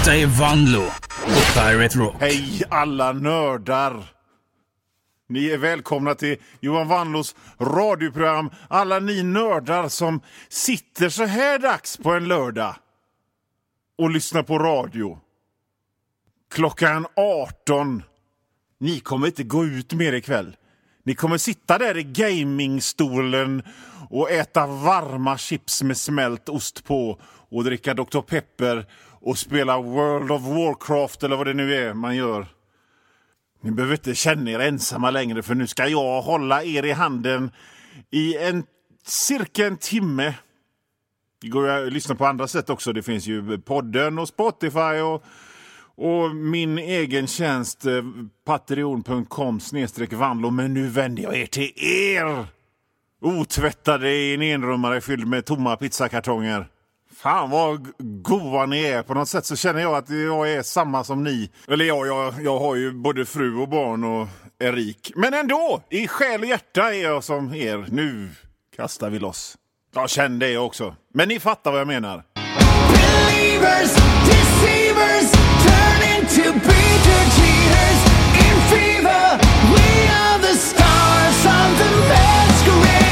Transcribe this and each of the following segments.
Detta är Vanlo och Pirate Rock. Hej alla nördar! Ni är välkomna till Johan Vanlos radioprogram. Alla ni nördar som sitter så här dags på en lördag och lyssnar på radio. Klockan 18. Ni kommer inte gå ut mer ikväll. Ni kommer sitta där i gamingstolen och äta varma chips med smält ost på och dricka Dr. Pepper och spela World of Warcraft eller vad det nu är man gör. Ni behöver inte känna er ensamma längre, för nu ska jag hålla er i handen i cirka en timme. Det går att lyssna på andra sätt också. Det finns ju podden och Spotify och min egen tjänst patreon.com/vanlo. Men nu vänder jag er till er. Otvättade i en enrummare fylld med tomma pizzakartonger. Fan vad goa ni är. På något sätt så känner jag att jag är samma som ni. Eller jag har ju både fru och barn och är rik. Men ändå, i själ och hjärta är jag som er. Nu kastar vi loss. Jag känner det också. Men ni fattar vad jag menar. Believers, deceivers, turn into Peter cheaters. In fever, we are the stars of the masquerade.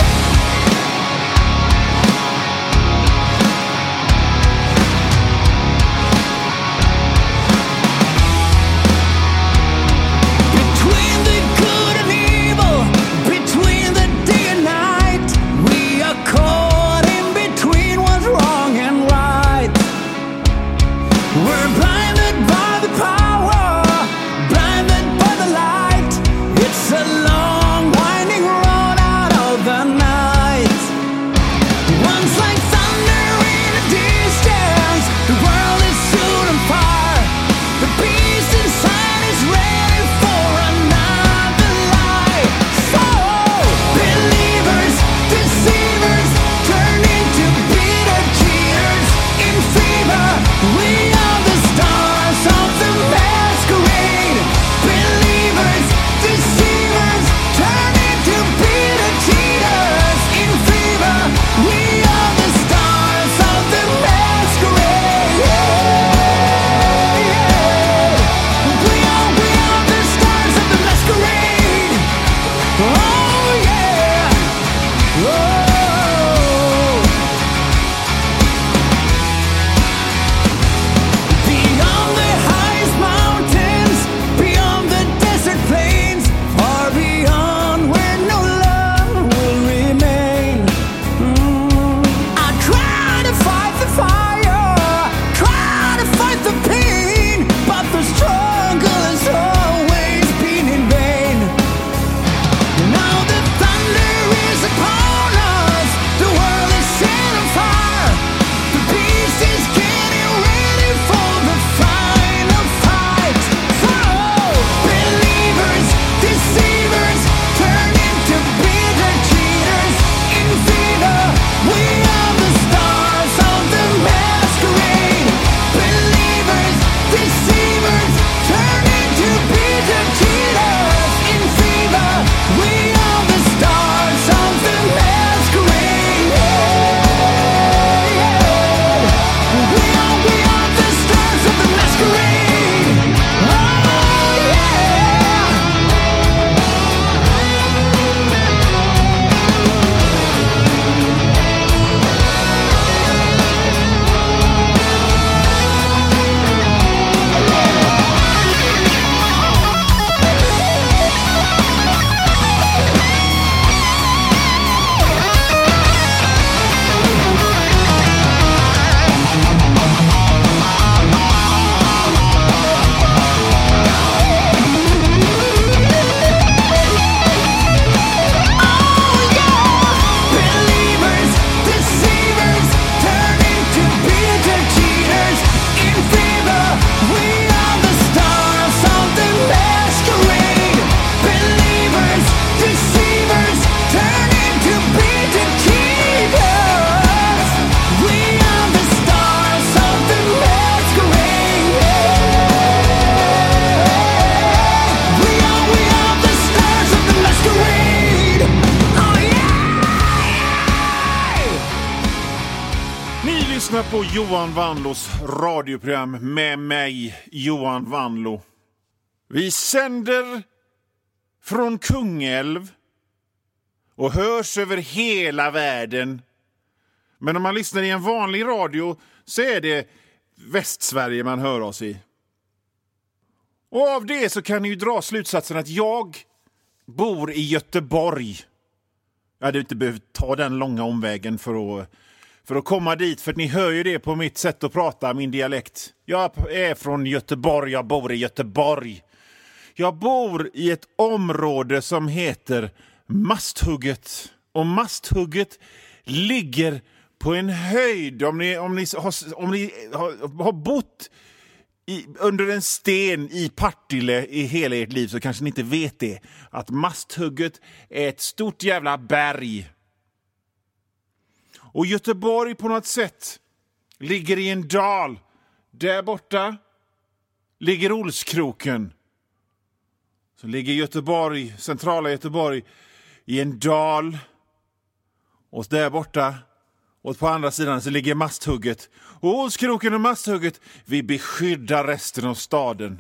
Between the good and evil, between the day and night, we are caught in between what's wrong and right. We're blinded by the power, blinded by the light. It's a long winding road out of the night. Once like thunder in the distance, the world is soon on fire. The beast inside is ready for another life. So, believers, deceivers, turn into bitter cheaters. In fever, we are the stars of the masquerade. Believers, deceivers, turn into bitter cheaters. In fever, we are the stars of the masquerade. We are the stars of the masquerade. Oh yeah. Oh. Beyond the highest mountains, beyond the desert plains, far beyond where no love will remain. I try to fight the fire, try to fight the pain, but the struggle has always been in vain. Now the thunder is upon us, the world is set on fire. The beast is getting ready for the final fight. So, believers, deceivers, turn into bitter cheaters. In fever, we are the stars of the masquerade. Believers, deceivers, turn into bitter cheaters. In fever, we are the stars of the masquerade. We are the stars of the masquerade. Oh yeah. Believers, deceivers, turn into bitter cheaters. In fever, we are the stars of the masquerade. Believers, deceivers, turn into bitter cheaters. We are the stars of the masquerade. We are the stars of the masquerade. Oh yeah. Ni lyssnar lyssnar på Johan Vanlos radioprogram med mig, Johan Vanlo. Vi sänder från Kungälv och hörs över hela världen. Men om man lyssnar i en vanlig radio så är det Västsverige man hör oss i. Och av det så kan ni ju dra slutsatsen att jag bor i Göteborg. Jag hade inte behövt ta den långa omvägen för att komma dit, för att ni hör ju det på mitt sätt att prata, min dialekt. Jag är från Göteborg, jag bor i Göteborg. Jag bor i ett område som heter Masthugget. Och Masthugget ligger på en höjd. Om ni har bott under en sten i Partille i hela ert liv så kanske ni inte vet det. Att Masthugget är ett stort jävla berg. Och Göteborg på något sätt ligger i en dal. Där borta ligger Olskroken. Så ligger Göteborg, centrala Göteborg, i en dal. Och där borta, och på andra sidan så ligger Masthugget. Och Olskroken och Masthugget, vi beskyddar resten av staden.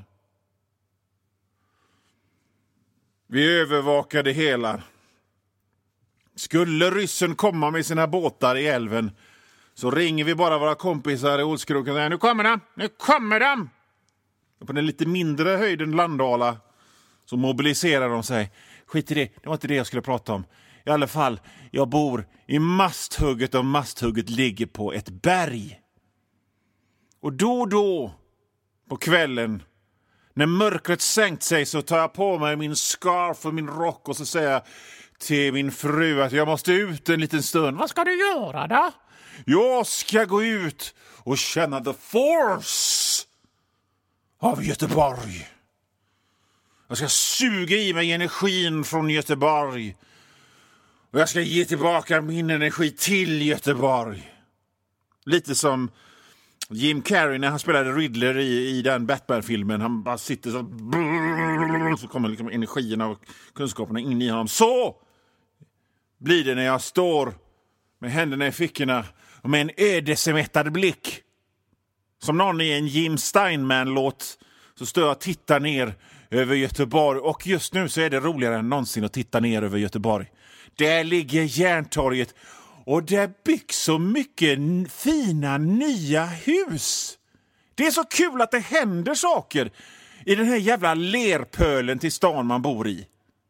Vi övervakar det hela. Skulle ryssen komma med sina båtar i älven så ringer vi bara våra kompisar i Olskroken och säger: nu kommer de, nu kommer de! Och på den lite mindre höjden Landala så mobiliserar de sig. Skit i det, det var inte det jag skulle prata om. I alla fall, jag bor i Masthugget och Masthugget ligger på ett berg. Och då på kvällen, när mörkret sänkt sig, så tar jag på mig min scarf och min rock och så säger jag till min fru att jag måste ut en liten stund. Vad ska du göra då? Jag ska gå ut och känna the force av Göteborg. Jag ska suga i mig energin från Göteborg. Och jag ska ge tillbaka min energi till Göteborg. Lite som Jim Carrey när han spelade Riddler i den Batman-filmen. Han bara sitter så kommer liksom energierna och kunskaperna in i honom. Så blir det när jag står med händerna i fickorna och med en ödesmättad blick. Som någon i en Jim Steinman-låt så står jag och tittar ner över Göteborg. Och just nu så är det roligare än någonsin att titta ner över Göteborg. Där ligger Järntorget och där byggs så mycket fina nya hus. Det är så kul att det händer saker i den här jävla lerpölen till stan man bor i.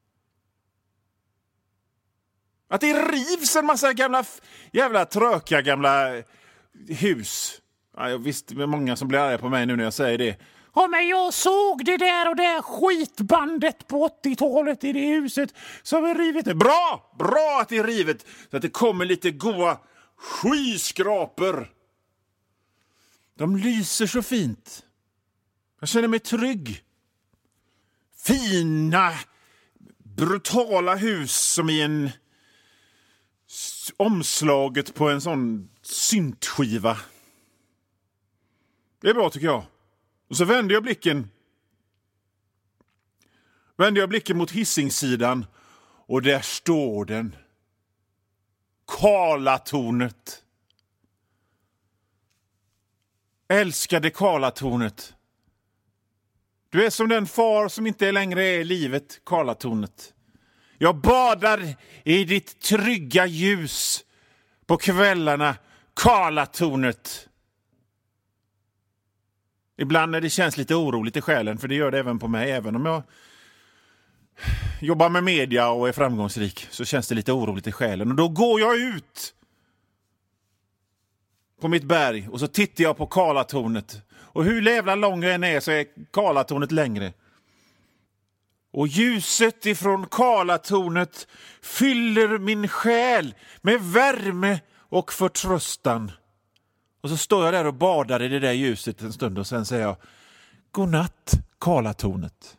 Att det rivs en massa jävla trökiga gamla hus. Ja, jag visst, det är många som blir arga på mig nu när jag säger det. Ja, men jag såg det där och det skitbandet på 80-talet i det huset som är rivet. Bra att det är rivet så att det kommer lite goa skyskrapor. De lyser så fint. Jag känner mig trygg. Fina, brutala hus som i en omslaget på en sån syntskiva. Det är bra tycker jag. Och så vände jag blicken mot Hisingssidan och där står den. Karlatornet. Älskade Karlatornet. Du är som den far som inte längre är i livet, Karlatornet. Jag badar i ditt trygga ljus på kvällarna, Karlatornet. Ibland när det känns lite oroligt i själen, för det gör det även på mig. Även om jag jobbar med media och är framgångsrik så känns det lite oroligt i själen. Och då går jag ut på mitt berg och så tittar jag på Karlatornet. Och hur jävla lång jag än är så är Karlatornet längre. Och ljuset ifrån Karlatornet fyller min själ med värme och förtröstan. Och så står jag där och badar i det där ljuset en stund och sen säger jag: godnatt, Karlatornet.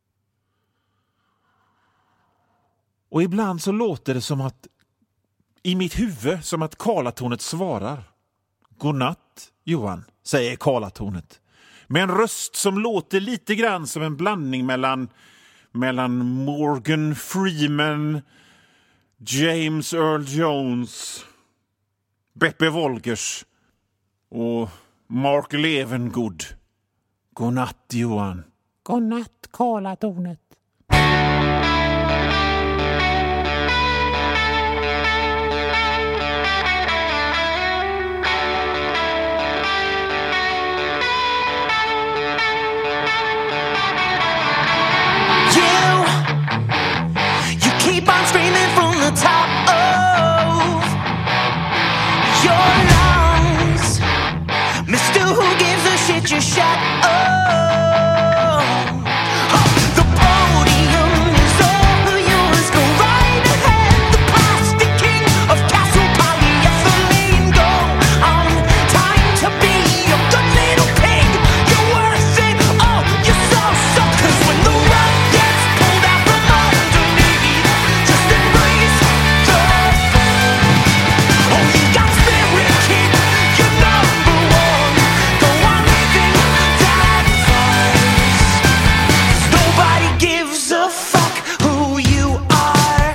Och ibland så låter det som att i mitt huvud som att Karlatornet svarar. Godnatt, Johan, säger Karlatornet. Med en röst som låter lite grann som en blandning mellan Morgan Freeman, James Earl Jones, Beppe Wolgers och Mark Levengood. Godnatt, Johan. Godnatt, Karlatornet. Keep on screaming from the top of your lungs, Mr. Who gives a shit, you shut up. The podium is all yours, go right ahead. The plastic king of Castle Polyethylene, go on. Time to be a good little pig. You're worth it all, you're so sucked. 'Cause when the rug gets pulled out from underneath, just embrace the fun. Oh, you got spirit, kid, you're number one. Go on living that vice. Nobody gives a fuck who you are.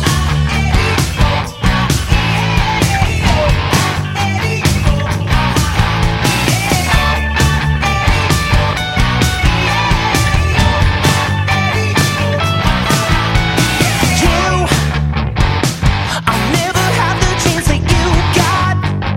You, I'll never have the chance that you got.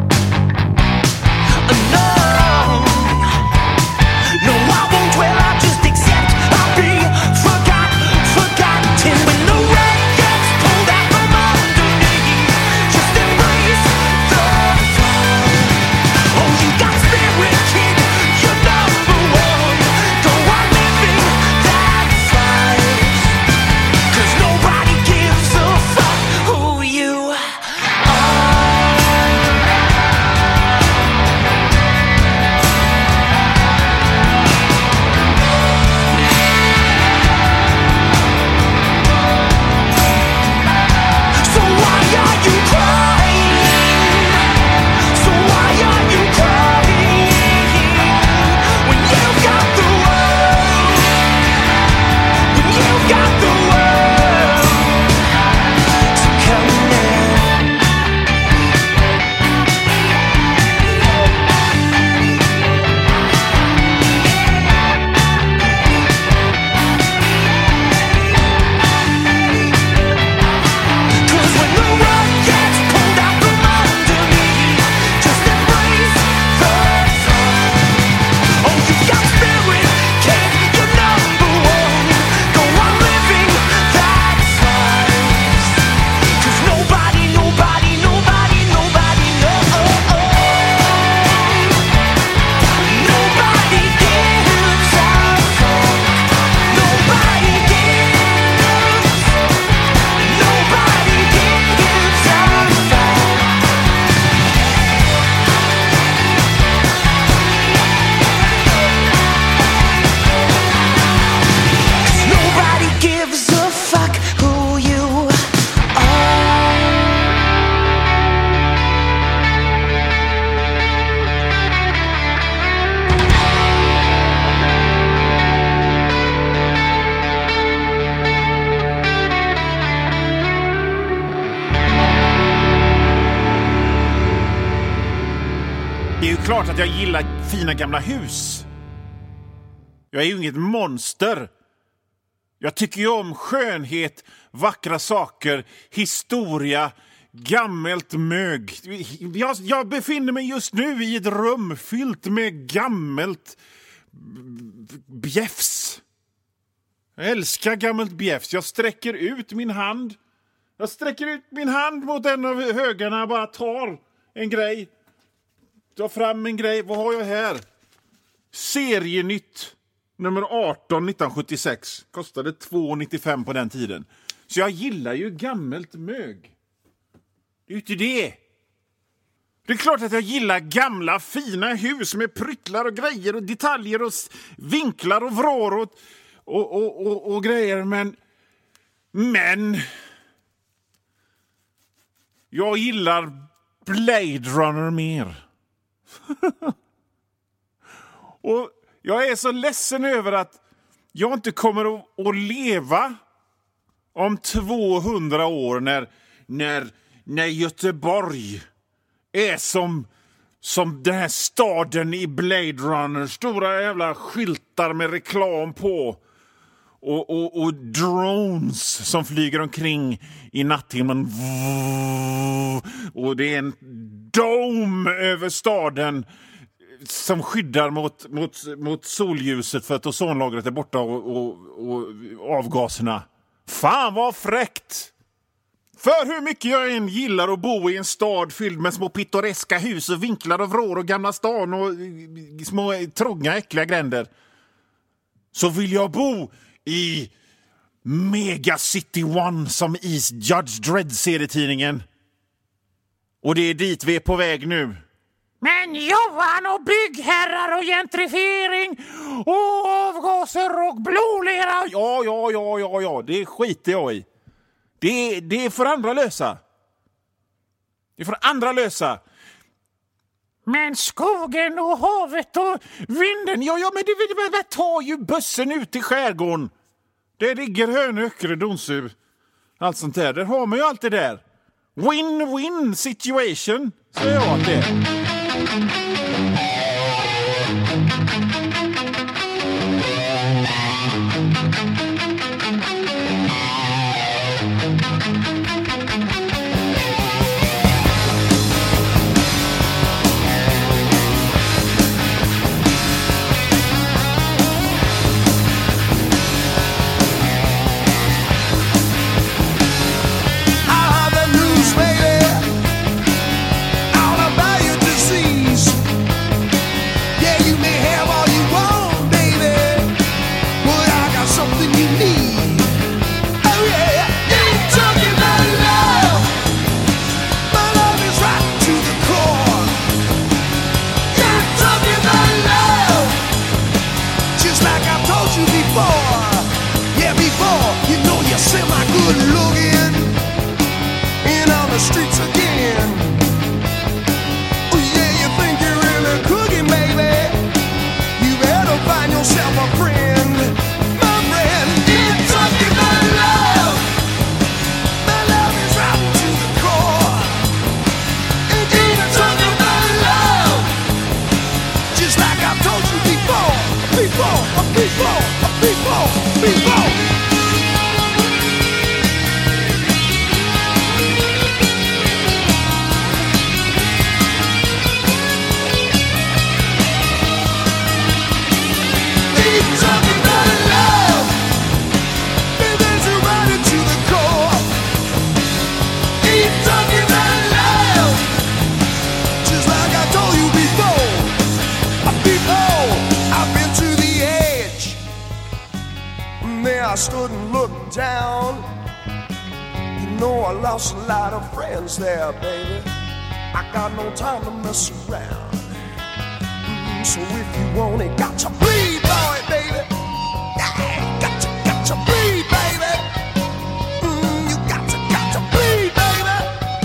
No, I won't. Well, I'll just accept I'll be forgotten when the rug gets pulled out from underneath. Just embrace the fun. Oh, you got spirit, kid, you're number one. Go on living that vice. 'Cause nobody gives a fuck who you So why are you crying? So why are you crying? When you've got the world, when you've got the world to come in. Cause when the rug gets pulled out from underneath, just embrace the fun. Oh, you got spirit, kid, you're number one. Go on living that vice. 'Cause nobody knows. Nobody gives a fuck. Nobody gives a fuck. Nobody gives a fuck. Nobody gives a fuck who you are. Det är ju klart att jag gillar fina gamla hus. Jag är ju inget monster. Jag tycker ju om skönhet, vackra saker, historia, gammalt mög. Jag befinner mig just nu i ett rum fyllt med gammalt bjäfs. Jag älskar gammalt bjäfs. Jag sträcker ut min hand. Mot en av högarna, bara tar en grej. Ta fram en grej. Vad har jag här? Serienytt nummer 18 1976. Kostade 2,95 på den tiden. Så jag gillar ju gammalt mög. Det är ju inte det. Det är klart att jag gillar gamla fina hus med pryttlar och grejer och detaljer och vinklar och vrår och grejer. Men jag gillar Blade Runner mer. Och jag är så ledsen över att jag inte kommer att leva om 200 år när Göteborg är som Som den här staden i Blade Runner. Stora jävla skyltar med reklam på. Och drones som flyger omkring i natthimlen. Och det är en dome över staden som skyddar mot solljuset för att ozonlagret är borta och avgaserna. Fan vad fräckt! För hur mycket jag än gillar att bo i en stad fylld med små pittoreska hus och vinklar och vrår och Gamla stan och små trånga äckliga gränder, så vill jag bo i Mega City One som i Judge Dredd-serietidningen. Och det är dit vi är på väg nu. Men Johan och byggherrar och gentrifiering och avgaser och blodlera. Ja, det skiter jag i. Det är för andra lösa. Det är för andra lösa. Men skogen och havet och vinden. Ja, men det tar ju bussen ut till skärgården. Det ligger Hönöckre, Donsö. Allt sånt där. Där har man ju allt det där. Win-win situation, säger jag att det är. I stood and looked down. You know I lost a lot of friends there, baby. I got no time to mess around. So if you want it, got to bleed, boy, baby. Yeah, got to bleed, baby. You got to bleed, baby.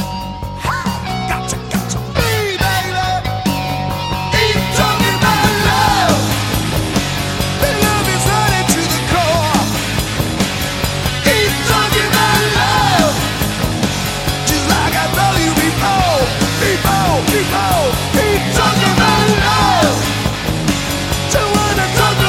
Got to bleed, baby. Ain't talking about love. The love is running to the core. Ain't talking about love. Just like I told you before. Ain't talking about love. Don't wanna talk about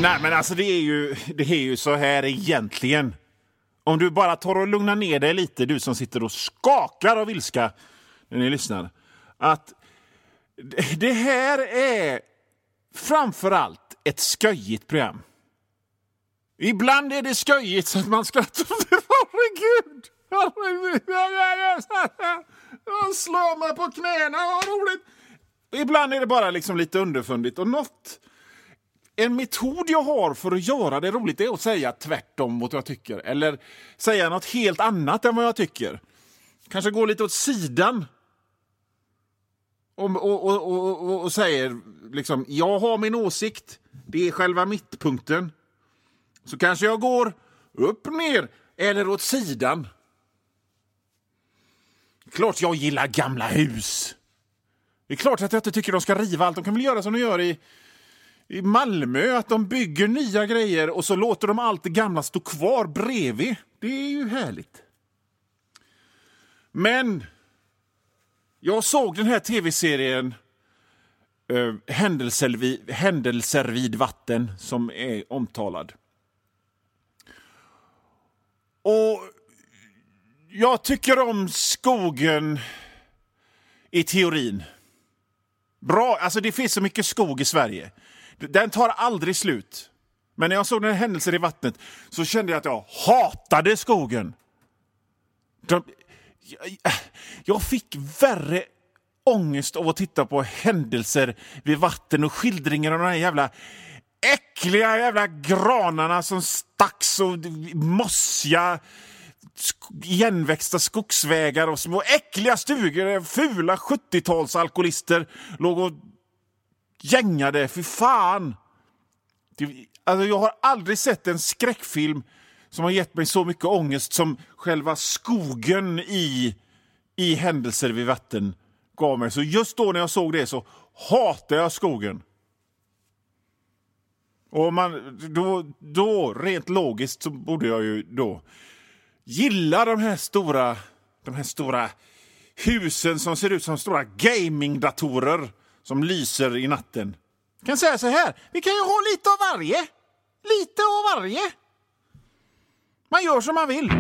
Nej, men alltså det är ju så här egentligen. Om du bara tar och lugnar ner dig lite, du som sitter och skakar av ilska när ni lyssnar. Att det här är framförallt ett sköjigt program. Ibland är det sköjigt så att man skrattar. Herregud! Jag slår mig på knäna, vad roligt! Ibland är det bara liksom lite underfundigt. Och en metod jag har för att göra det roligt är att säga tvärtom mot vad jag tycker. Eller säga något helt annat än vad jag tycker. Kanske gå lite åt sidan. Och säger liksom, jag har min åsikt. Det är själva mittpunkten. Så kanske jag går upp, ner eller åt sidan. Klart jag gillar gamla hus. Det är klart att jag inte tycker de ska riva allt. De kan väl göra som de gör i Malmö. Att de bygger nya grejer och så låter de allt det gamla stå kvar bredvid. Det är ju härligt. Men jag såg den här tv-serien Händelser vid vatten som är omtalad. Och jag tycker om skogen i teorin. Bra, alltså det finns så mycket skog i Sverige. Den tar aldrig slut. Men när jag såg den här Händelser i vattnet så kände jag att jag hatade skogen. Jag fick värre ångest av att titta på Händelser vid vatten och skildringar av de här jävla äckliga jävla granarna som stacks och mossiga igenväxta skogsvägar och små äckliga stugor. Fula 70-talsalkoholister låg och gängade. För fan! Alltså jag har aldrig sett en skräckfilm som har gett mig så mycket ångest som själva skogen i Händelser vid vatten gav mig. Så just då när jag såg det så hatade jag skogen. Och då rent logiskt så borde jag ju då gilla de här stora husen som ser ut som stora gamingdatorer som lyser i natten. Jag kan säga så här, vi kan ju ha lite av varje. Lite av varje. Man gör som man vill.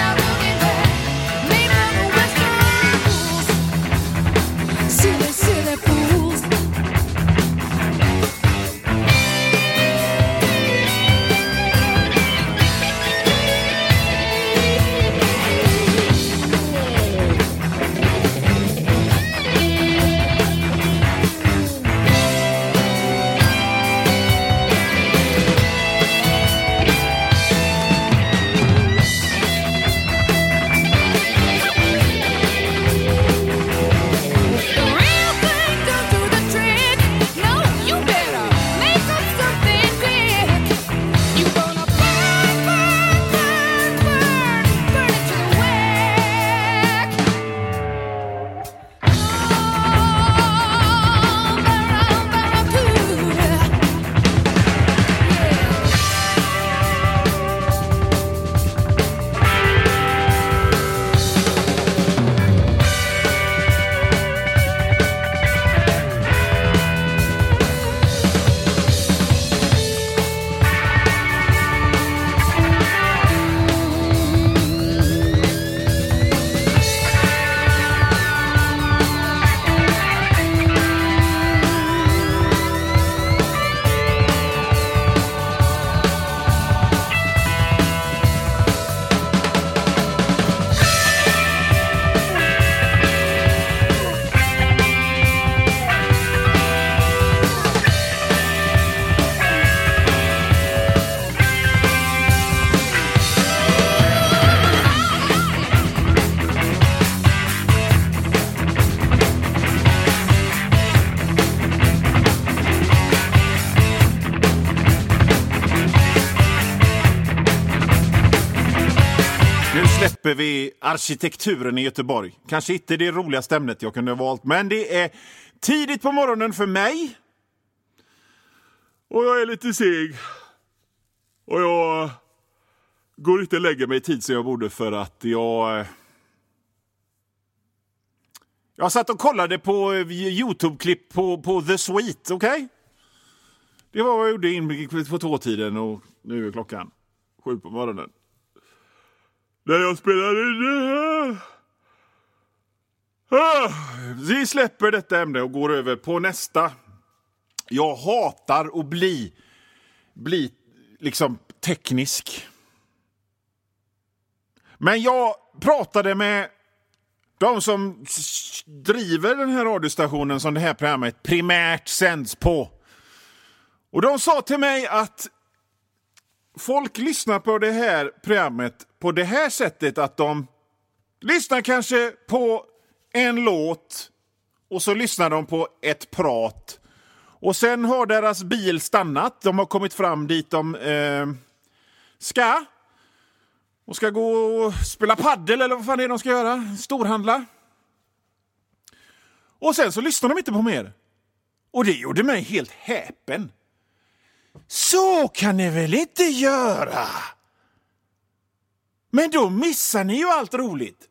Silly uppe vid arkitekturen i Göteborg. Kanske inte det roligaste ämnet jag kunde ha valt, men det är tidigt på morgonen för mig. Och jag är lite seg. Och jag går inte lägga mig i tid som jag borde för att jag satt och kollade på YouTube-klipp på The Sweet, okej? Det var vad jag gjorde in på 2-tiden och nu är klockan 7 på morgonen. När jag spelade det här. Vi släpper detta ämne och går över på nästa. Jag hatar att bli liksom teknisk. Men jag pratade med de som driver den här radiostationen som det här programmet primärt sänds på. Och de sa till mig att folk lyssnar på det här programmet på det här sättet att de lyssnar kanske på en låt och så lyssnar de på ett prat. Och sen har deras bil stannat. De har kommit fram dit de ska. Och ska gå och spela paddel eller vad fan det är de ska göra. Storhandla. Och sen så lyssnar de inte på mer. Och det gjorde mig helt häpen. Så kan ni väl inte göra? Men då missar ni ju allt roligt.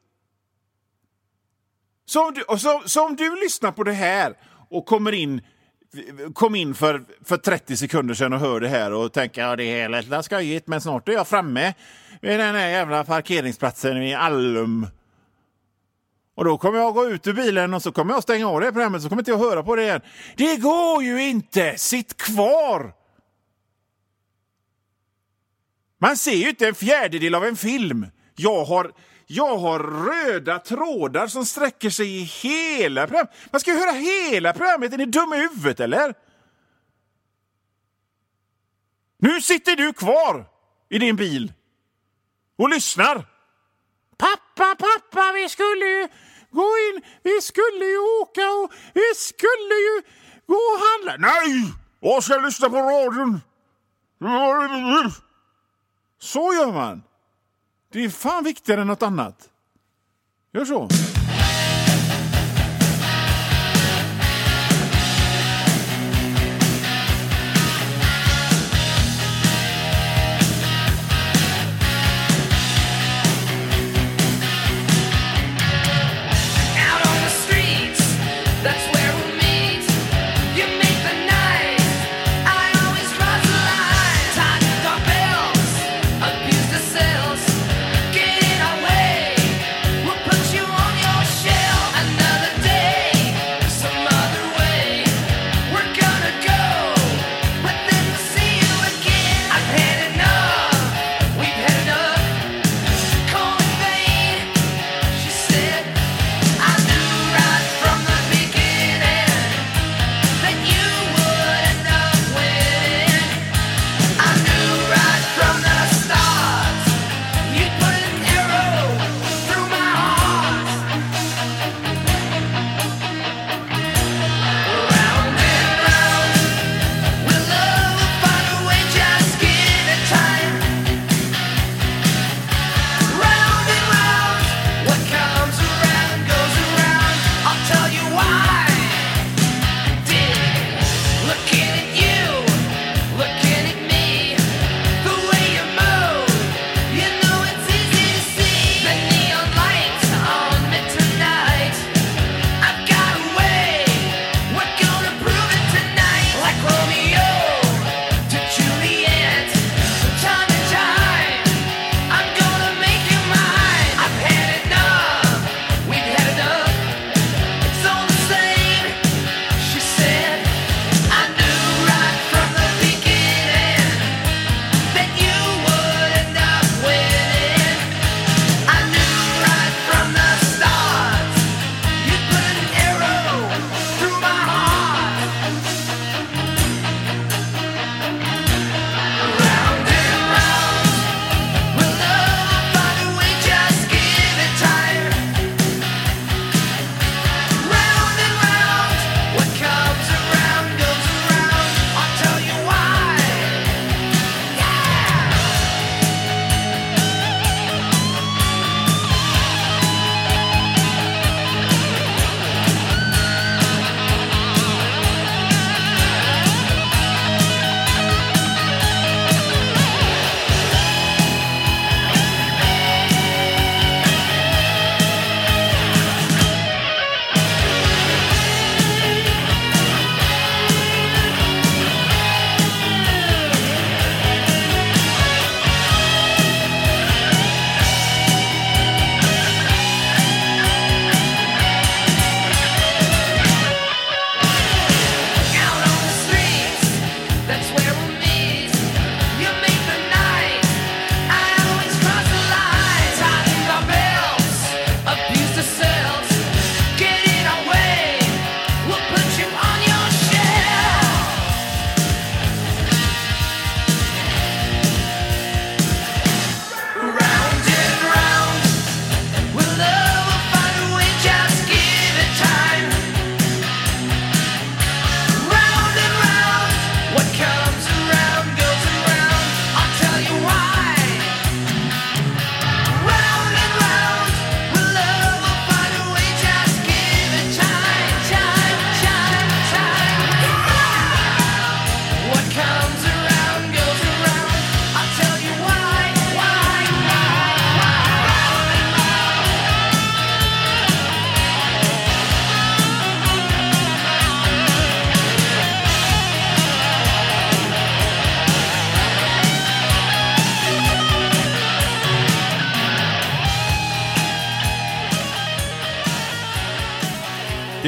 Så om du lyssnar på det här och kom in för 30 sekunder sedan och hör det här och tänker ja, det är helt skojigt, men snart är jag framme vid den här jävla parkeringsplatsen i Allum. Och då kommer jag gå ut ur bilen och så kommer jag stänga av det programmet så kommer inte jag höra på det igen. Det går ju inte! Sitt kvar! Man ser ju inte en fjärdedel av en film. Jag har röda trådar som sträcker sig i hela programmet. Man ska ju höra hela programmet. Är ni dumma i huvudet, eller? Nu sitter du kvar i din bil och lyssnar. Pappa, vi skulle ju gå in. Vi skulle ju åka och vi skulle ju gå och handla. Nej! Jag ska lyssna på radion. Så gör man. Det är fan viktigare än något annat. Gör så. Put you on your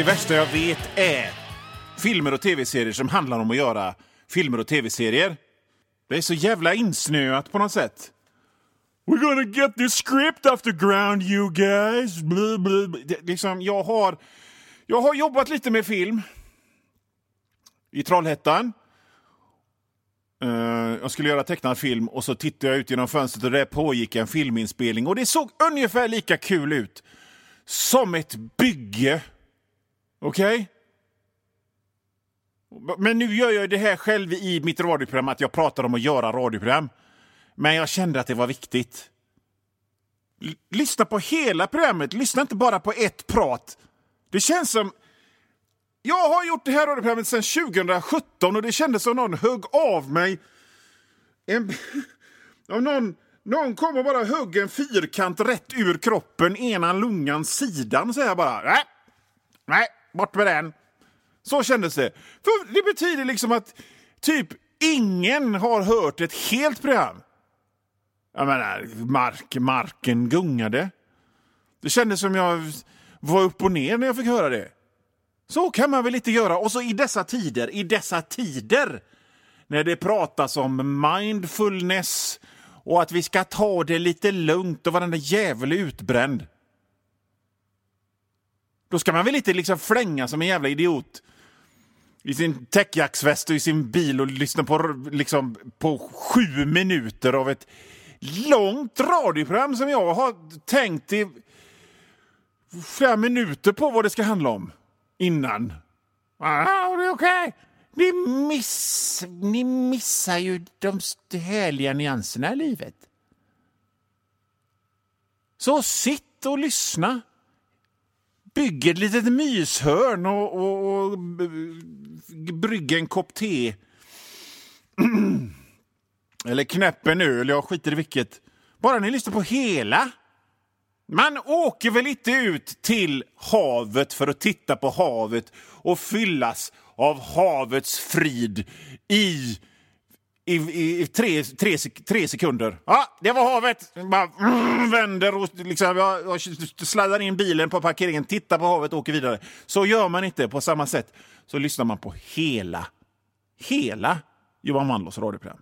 värsta jag vet är filmer och tv-serier som handlar om att göra filmer och tv-serier. Det är så jävla insnöat på något sätt. We're gonna get this script off the ground, you guys. Blah, blah, blah. Liksom, jag har jobbat lite med film i Trollhättan. Jag skulle göra tecknad film och så tittade jag ut genom fönstret och där pågick en filminspelning. Och det såg ungefär lika kul ut som ett bygge. Okej? Men nu gör jag det här själv i mitt radioprogram, att jag pratar om att göra radioprogram. Men jag kände att det var viktigt. Lyssna på hela programmet. Lyssna inte bara på ett prat. Det känns som... Jag har gjort det här radioprogrammet sedan 2017 och det kändes som någon högg av mig. Någon kom och bara högg en fyrkant rätt ur kroppen, ena lungan sidan. Så jag bara, nej, bort med den. Så kändes det. För det betyder liksom att typ ingen har hört ett helt program. Jag menar, marken gungade. Det kändes som jag var upp och ner när jag fick höra det. Så kan man väl inte göra. Och så i dessa tider när det pratas om mindfulness och att vi ska ta det lite lugnt och varenda jävel är utbränd. Då ska man väl inte liksom flänga som en jävla idiot i sin täckjacksväst och i sin bil och lyssna på 7 minuter av ett långt radioprogram som jag har tänkt i flera minuter på vad det ska handla om innan. Det är okej. Ni missar ju de härliga nyanserna i livet. Så sitt och lyssna. Bygg ett litet myshörn och brygga en kopp te. Eller knäpp en öl, jag skiter i vilket. Bara ni lyssnar på hela. Man åker väl inte ut till havet för att titta på havet och fyllas av havets frid i 3 sekunder. Ja, det var havet. Bara vänder och liksom, jag sladdar in bilen på parkeringen, tittar på havet och åker vidare. Så gör man inte på samma sätt. Så lyssnar man på hela Johan Wanlås radioprogram.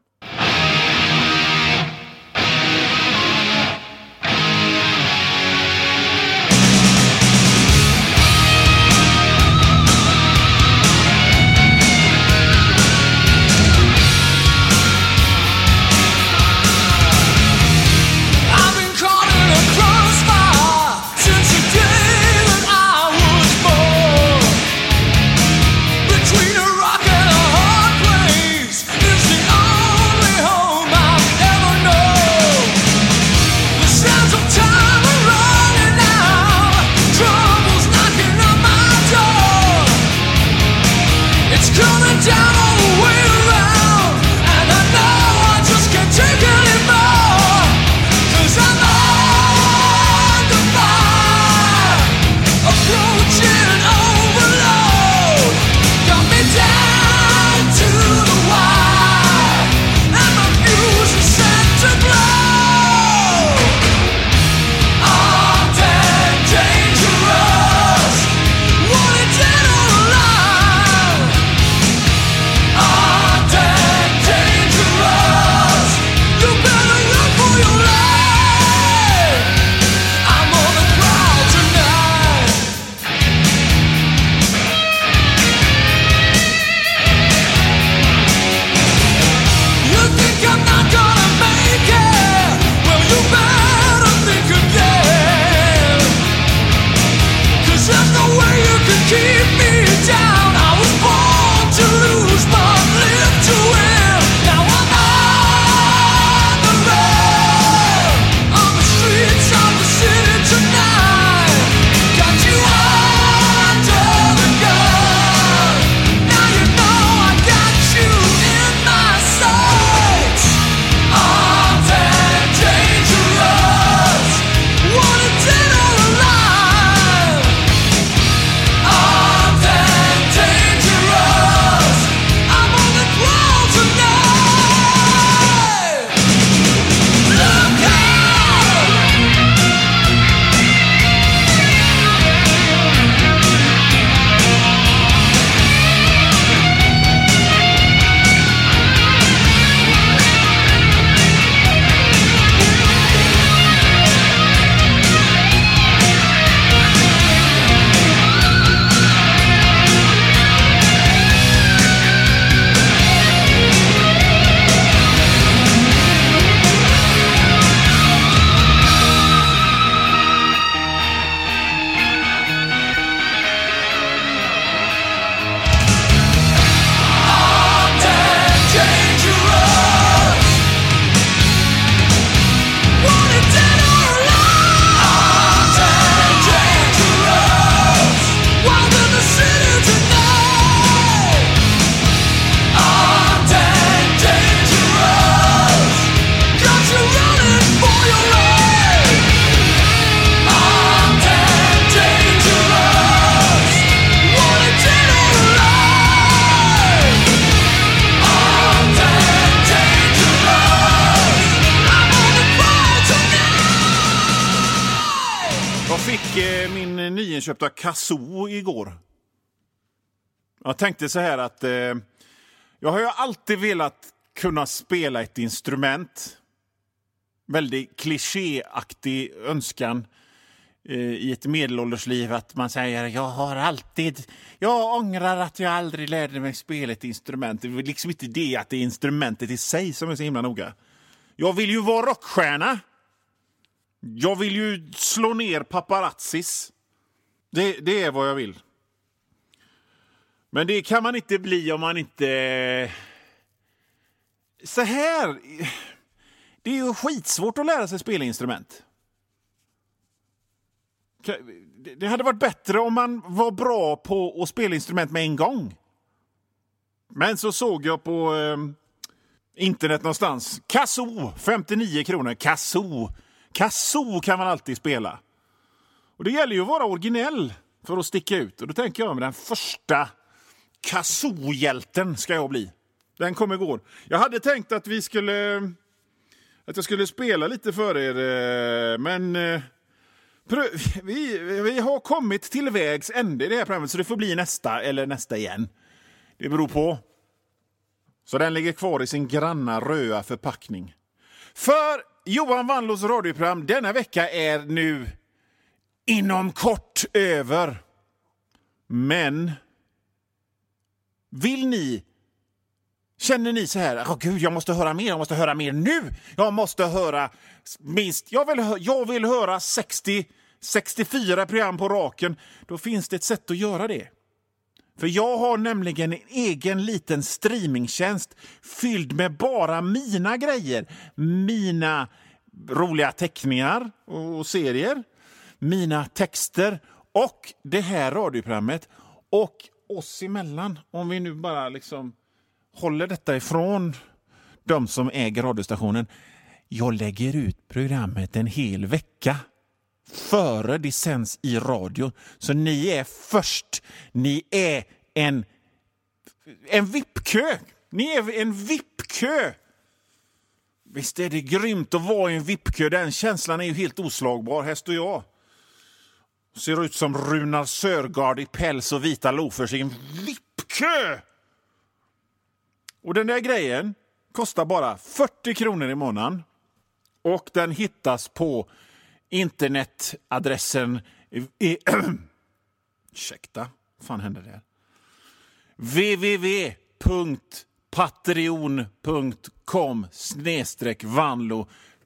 nyinköpta kazoo igår. Jag tänkte så här att jag har ju alltid velat kunna spela ett instrument. Väldigt klichéaktig önskan i ett medelåldersliv att man säger jag ångrar att jag aldrig lärde mig spela ett instrument. Det är liksom inte det att det är instrumentet i sig som är så himla noga. Jag vill ju vara rockstjärna. Jag vill ju slå ner paparazzis. Det är vad jag vill. Men det kan man inte bli om man inte... Så här... Det är ju skitsvårt att lära sig spela instrument. Det hade varit bättre om man var bra på att spela instrument med en gång. Men så såg jag på internet någonstans. Kazoo, 59 kronor. Kazoo kan man alltid spela. Och det gäller ju att vara originell för att sticka ut. Och då tänker jag med den första kazoo-hjälten ska jag bli. Den kom igår. Jag hade tänkt att jag skulle spela lite för er, men vi har kommit till vägs ände i det här programmet, så det får bli nästa eller nästa igen. Det beror på. Så den ligger kvar i sin granna röda förpackning. För Johan Wanlås radioprogram denna vecka är nu inom kort över. Men känner ni så här, gud, jag måste höra mer nu. Jag måste höra minst, jag vill höra 64 program på raken. Då finns det ett sätt att göra det. För jag har nämligen en egen liten streamingtjänst fylld med bara mina grejer. Mina roliga teckningar och serier. Mina texter och det här radioprogrammet. Och oss emellan, om vi nu bara liksom håller detta ifrån de som äger radiostationen. Jag lägger ut programmet en hel vecka före det sänds i radio. Så ni är först. Ni är en VIP-kö. Ni är en VIP-kö. Visst är det grymt att vara i en VIP-kö. Den känslan är ju helt oslagbar. Här står jag. Ser ut som Runar Sörgard i päls och vita loafers i en VIP-kö. Och den där grejen kostar bara 40 kronor i månaden. Och den hittas på internetadressen ursäkta, fan hände det? www.patreon.com/Vanlo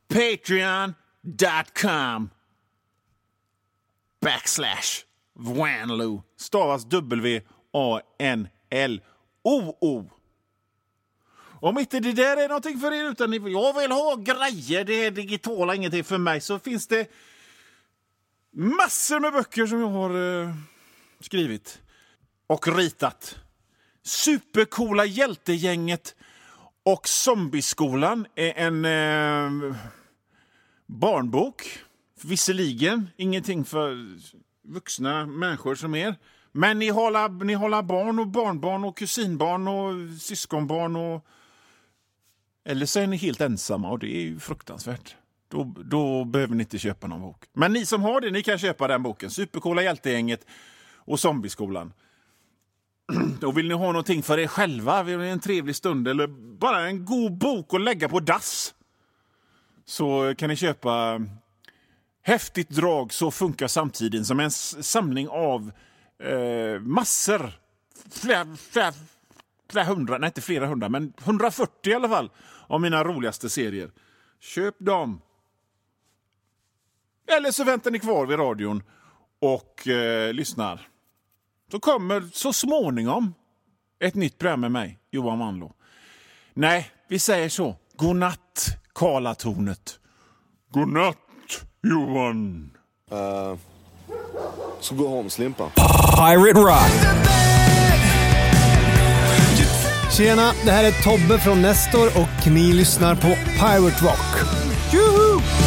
patreon.com/Vanlo stavas WANLOO. Om inte det där är någonting för er, utan jag vill ha grejer, det är digitala ingenting för mig, så finns det massor med böcker som jag har skrivit och ritat. Supercoola hjältegänget och Zombieskolan är en barnbok. Visserligen ingenting för vuxna människor som er. Men ni håller barn och barnbarn och kusinbarn och syskonbarn och... Eller så är ni helt ensamma och det är ju fruktansvärt. Då behöver ni inte köpa någon bok. Men ni som har det, ni kan köpa den boken. Supercoola hjältegänget och Zombieskolan. Då vill ni ha någonting för er själva. Vill ni en trevlig stund eller bara en god bok att lägga på dass. Så kan ni köpa Häftigt drag, så funkar samtiden, som en samling av massor. Flera hundra, nej inte flera hundra, men 140 i alla fall av mina roligaste serier. Köp dem. Eller så väntar ni kvar vid radion och lyssnar. Så kommer så småningom ett nytt program med mig, Johan Wanlå. Nej, vi säger så. Godnatt, Karlatornet. Godnatt, Johan. Så gå hem, Slimpa. Pirate Rock. Tjena, det här är Tobbe från Nestor och ni lyssnar på Pirate Rock. Juhu!